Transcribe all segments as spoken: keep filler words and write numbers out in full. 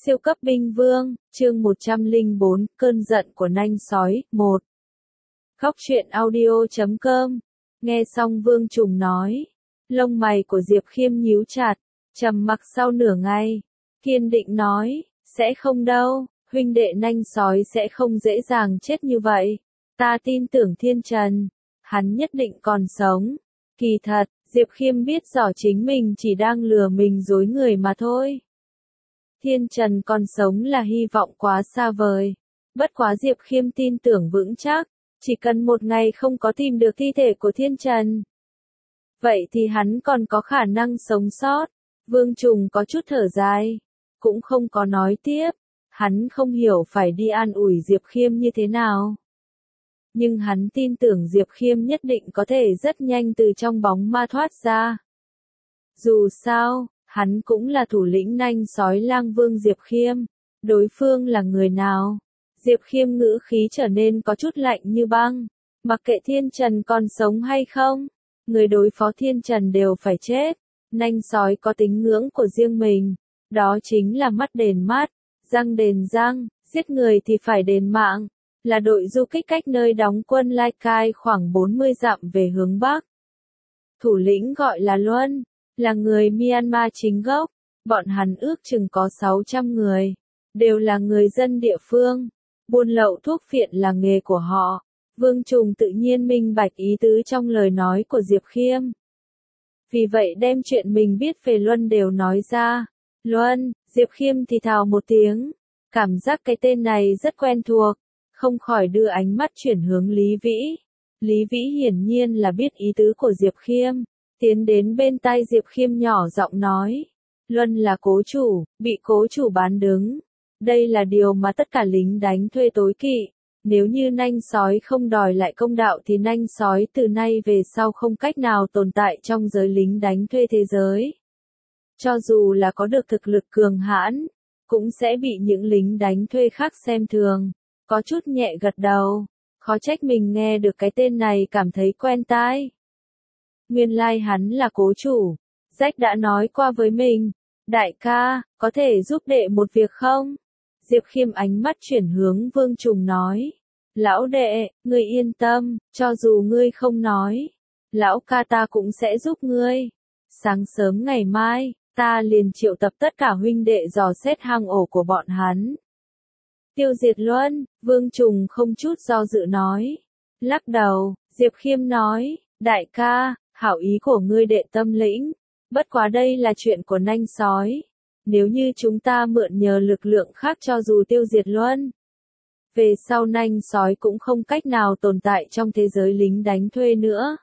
Siêu cấp binh vương, chương một trăm lẻ bốn, cơn giận của nanh sói, một. Góc truyện audio chấm com. Nghe xong Vương Trùng nói. Lông mày của Diệp Khiêm nhíu chặt, trầm mặc sau nửa ngày. Kiên định nói, sẽ không đâu, huynh đệ nanh sói sẽ không dễ dàng chết như vậy. Ta tin tưởng Thiên Trần, hắn nhất định còn sống. Kỳ thật, Diệp Khiêm biết rõ chính mình chỉ đang lừa mình dối người mà thôi. Thiên Trần còn sống là hy vọng quá xa vời. Bất quá Diệp Khiêm tin tưởng vững chắc, chỉ cần một ngày không có tìm được thi thể của Thiên Trần. Vậy thì hắn còn có khả năng sống sót. Vương Trùng có chút thở dài, cũng không có nói tiếp. Hắn không hiểu phải đi an ủi Diệp Khiêm như thế nào. Nhưng hắn tin tưởng Diệp Khiêm nhất định có thể rất nhanh từ trong bóng ma thoát ra. Dù sao, hắn cũng là thủ lĩnh nanh sói lang vương Diệp Khiêm. Đối phương là người nào? Diệp Khiêm ngữ khí trở nên có chút lạnh như băng. Mặc kệ Thiên Trần còn sống hay không, người đối phó Thiên Trần đều phải chết. Nanh sói có tín ngưỡng của riêng mình. Đó chính là mắt đền mắt, răng đền răng, giết người thì phải đền mạng. Là đội du kích cách nơi đóng quân Lai Cai khoảng bốn mươi dặm về hướng Bắc. Thủ lĩnh gọi là Luân, là người Myanmar chính gốc. Bọn hắn ước chừng có sáu trăm người, đều là người dân địa phương. Buôn lậu thuốc phiện là nghề của họ. Vương Trùng tự nhiên minh bạch ý tứ trong lời nói của Diệp Khiêm. Vì vậy đem chuyện mình biết về Luân đều nói ra. Luân, Diệp Khiêm thì thào một tiếng. Cảm giác cái tên này rất quen thuộc. Không khỏi đưa ánh mắt chuyển hướng Lý Vĩ. Lý Vĩ hiển nhiên là biết ý tứ của Diệp Khiêm. Tiến đến bên tai Diệp Khiêm nhỏ giọng nói. Luân là cố chủ, bị cố chủ bán đứng. Đây là điều mà tất cả lính đánh thuê tối kỵ. Nếu như nanh sói không đòi lại công đạo thì nanh sói từ nay về sau không cách nào tồn tại trong giới lính đánh thuê thế giới. Cho dù là có được thực lực cường hãn, cũng sẽ bị những lính đánh thuê khác xem thường. Có chút nhẹ gật đầu, khó trách mình nghe được cái tên này cảm thấy quen tai. Nguyên lai hắn là cố chủ. Rách đã nói qua với mình. Đại ca, có thể giúp đệ một việc không? Diệp Khiêm ánh mắt chuyển hướng Vương Trùng nói. Lão đệ, ngươi yên tâm, cho dù ngươi không nói, lão ca ta cũng sẽ giúp ngươi. Sáng sớm ngày mai, ta liền triệu tập tất cả huynh đệ dò xét hang ổ của bọn hắn. Tiêu diệt Luân, Vương Trùng không chút do dự nói. Lắc đầu, Diệp Khiêm nói, đại ca, hảo ý của ngươi đệ tâm lĩnh. Bất quá đây là chuyện của nanh sói. Nếu như chúng ta mượn nhờ lực lượng khác cho dù tiêu diệt Luân, về sau nanh sói cũng không cách nào tồn tại trong thế giới lính đánh thuê nữa.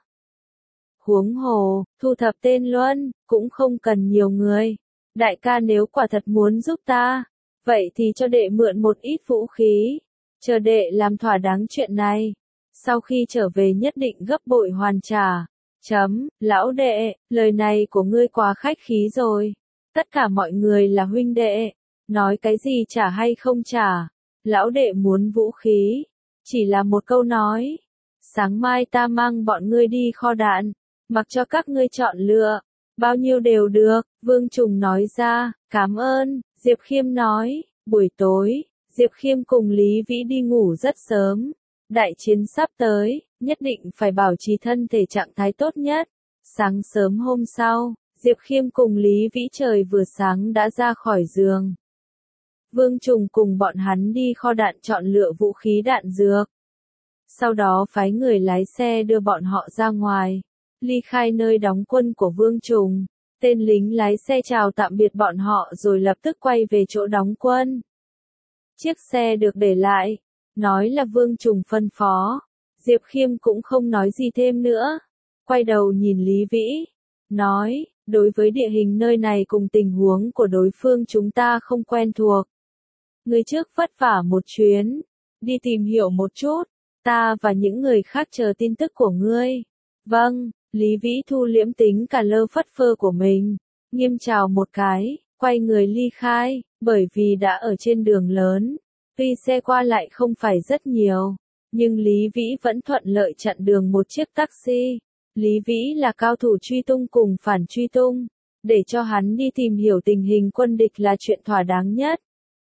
Huống hồ, thu thập tên Luân, cũng không cần nhiều người. Đại ca nếu quả thật muốn giúp ta, vậy thì cho đệ mượn một ít vũ khí. Chờ đệ làm thỏa đáng chuyện này. Sau khi trở về nhất định gấp bội hoàn trả. Chấm, lão đệ, lời này của ngươi quá khách khí rồi. Tất cả mọi người là huynh đệ. Nói cái gì trả hay không trả. Lão đệ muốn vũ khí. Chỉ là một câu nói. Sáng mai ta mang bọn ngươi đi kho đạn. Mặc cho các ngươi chọn lựa. Bao nhiêu đều được. Vương Trùng nói ra. Cảm ơn. Diệp Khiêm nói. Buổi tối, Diệp Khiêm cùng Lý Vĩ đi ngủ rất sớm. Đại chiến sắp tới, nhất định phải bảo trì thân thể trạng thái tốt nhất. Sáng sớm hôm sau, Diệp Khiêm cùng Lý Vĩ trời vừa sáng đã ra khỏi giường. Vương Trùng cùng bọn hắn đi kho đạn chọn lựa vũ khí đạn dược. Sau đó phái người lái xe đưa bọn họ ra ngoài, ly khai nơi đóng quân của Vương Trùng. Tên lính lái xe chào tạm biệt bọn họ rồi lập tức quay về chỗ đóng quân. Chiếc xe được để lại, nói là Vương Trùng phân phó. Diệp Khiêm cũng không nói gì thêm nữa. Quay đầu nhìn Lý Vĩ, nói, đối với địa hình nơi này cùng tình huống của đối phương chúng ta không quen thuộc. Người trước vất vả một chuyến, đi tìm hiểu một chút, ta và những người khác chờ tin tức của ngươi. Vâng. Lý Vĩ thu liễm tính cả lơ phất phơ của mình, nghiêm chào một cái, quay người ly khai, bởi vì đã ở trên đường lớn, tuy xe qua lại không phải rất nhiều, nhưng Lý Vĩ vẫn thuận lợi chặn đường một chiếc taxi. Lý Vĩ là cao thủ truy tung cùng phản truy tung, để cho hắn đi tìm hiểu tình hình quân địch là chuyện thỏa đáng nhất.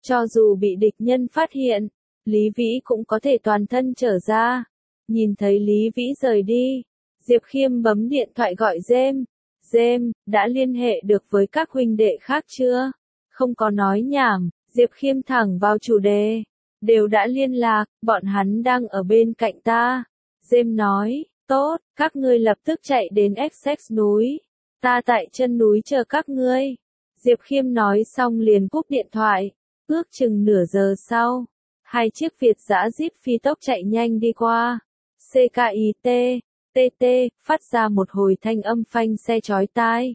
Cho dù bị địch nhân phát hiện, Lý Vĩ cũng có thể toàn thân trở ra. Nhìn thấy Lý Vĩ rời đi, Diệp Khiêm bấm điện thoại gọi James. James, đã liên hệ được với các huynh đệ khác chưa? Không có nói nhảm, Diệp Khiêm thẳng vào chủ đề. Đều đã liên lạc, bọn hắn đang ở bên cạnh ta. James nói, tốt, các ngươi lập tức chạy đến Essex núi. Ta tại chân núi chờ các ngươi. Diệp Khiêm nói xong liền cúp điện thoại. Ước chừng nửa giờ sau, hai chiếc Việt dã Jeep phi tốc chạy nhanh đi qua. xê ca i tê, tê tê, phát ra một hồi thanh âm phanh xe chói tai.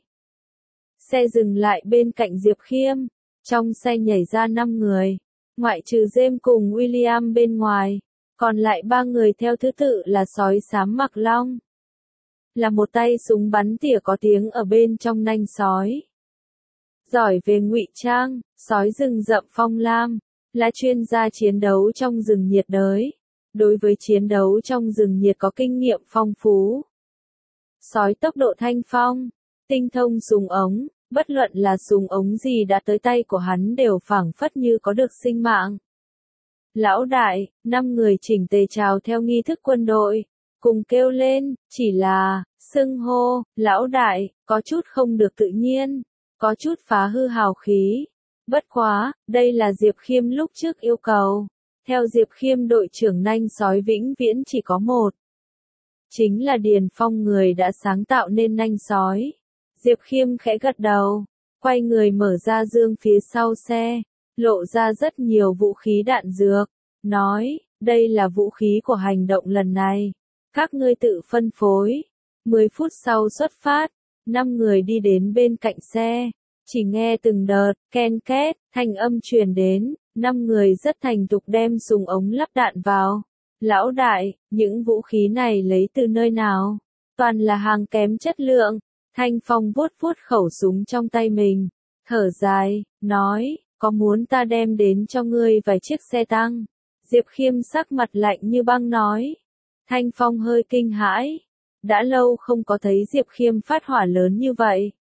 Xe dừng lại bên cạnh Diệp Khiêm. Trong xe nhảy ra năm người. Ngoại trừ James cùng William bên ngoài. Còn lại ba người theo thứ tự là sói xám mặc long. Là một tay súng bắn tỉa có tiếng ở bên trong nanh sói. Giỏi về ngụy trang, sói rừng rậm Phong Lam, là chuyên gia chiến đấu trong rừng nhiệt đới. Đối với chiến đấu trong rừng nhiệt có kinh nghiệm phong phú. Sói tốc độ Thanh Phong, tinh thông súng ống, bất luận là súng ống gì đã tới tay của hắn đều phảng phất như có được sinh mạng. Lão đại, năm người chỉnh tề chào theo nghi thức quân đội, cùng kêu lên, chỉ là, xưng hô, lão đại, có chút không được tự nhiên, có chút phá hư hào khí. Bất quá, đây là Diệp Khiêm lúc trước yêu cầu. Theo Diệp Khiêm đội trưởng nanh sói vĩnh viễn chỉ có một. Chính là Điền Phong người đã sáng tạo nên nanh sói. Diệp Khiêm khẽ gật đầu, quay người mở ra dương phía sau xe, lộ ra rất nhiều vũ khí đạn dược, nói, đây là vũ khí của hành động lần này. Các ngươi tự phân phối. Mười phút sau xuất phát, năm người đi đến bên cạnh xe. Chỉ nghe từng đợt, ken két, thanh âm truyền đến, năm người rất thành thục đem súng ống lắp đạn vào. Lão đại, những vũ khí này lấy từ nơi nào? Toàn là hàng kém chất lượng. Thanh Phong vuốt vuốt khẩu súng trong tay mình, thở dài, nói, có muốn ta đem đến cho ngươi vài chiếc xe tăng? Diệp Khiêm sắc mặt lạnh như băng nói. Thanh Phong hơi kinh hãi. Đã lâu không có thấy Diệp Khiêm phát hỏa lớn như vậy.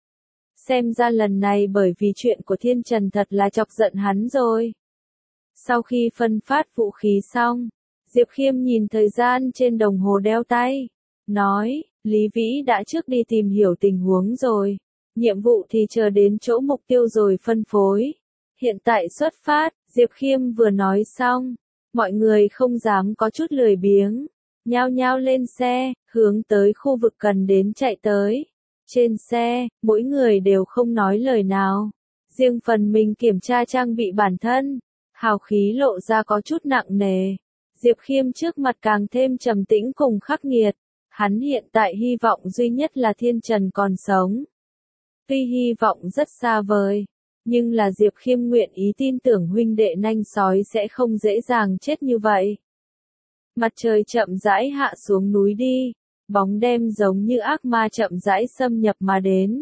Xem ra lần này bởi vì chuyện của Thiên Trần thật là chọc giận hắn rồi. Sau khi phân phát vũ khí xong, Diệp Khiêm nhìn thời gian trên đồng hồ đeo tay, nói, Lý Vĩ đã trước đi tìm hiểu tình huống rồi. Nhiệm vụ thì chờ đến chỗ mục tiêu rồi phân phối. Hiện tại xuất phát, Diệp Khiêm vừa nói xong, mọi người không dám có chút lười biếng. Nhao nhao lên xe, hướng tới khu vực cần đến chạy tới. Trên xe, mỗi người đều không nói lời nào. Riêng phần mình kiểm tra trang bị bản thân. Hào khí lộ ra có chút nặng nề. Diệp Khiêm trước mặt càng thêm trầm tĩnh cùng khắc nghiệt. Hắn hiện tại hy vọng duy nhất là Thiên Trần còn sống. Tuy hy vọng rất xa vời, nhưng là Diệp Khiêm nguyện ý tin tưởng huynh đệ nanh sói sẽ không dễ dàng chết như vậy. Mặt trời chậm rãi hạ xuống núi đi, bóng đêm giống như ác ma chậm rãi xâm nhập mà đến.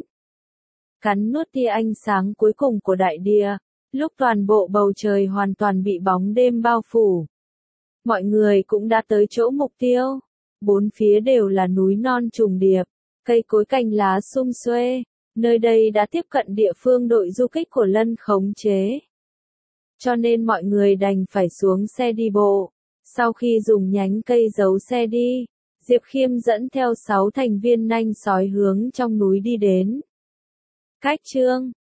Cắn nuốt tia ánh sáng cuối cùng của đại địa, lúc toàn bộ bầu trời hoàn toàn bị bóng đêm bao phủ. Mọi người cũng đã tới chỗ mục tiêu. Bốn phía đều là núi non trùng điệp, cây cối cành lá sum xuê. Nơi đây đã tiếp cận địa phương đội du kích của Lân khống chế. Cho nên mọi người đành phải xuống xe đi bộ. Sau khi dùng nhánh cây giấu xe đi, Diệp Khiêm dẫn theo sáu thành viên nanh sói hướng trong núi đi đến. Cách chương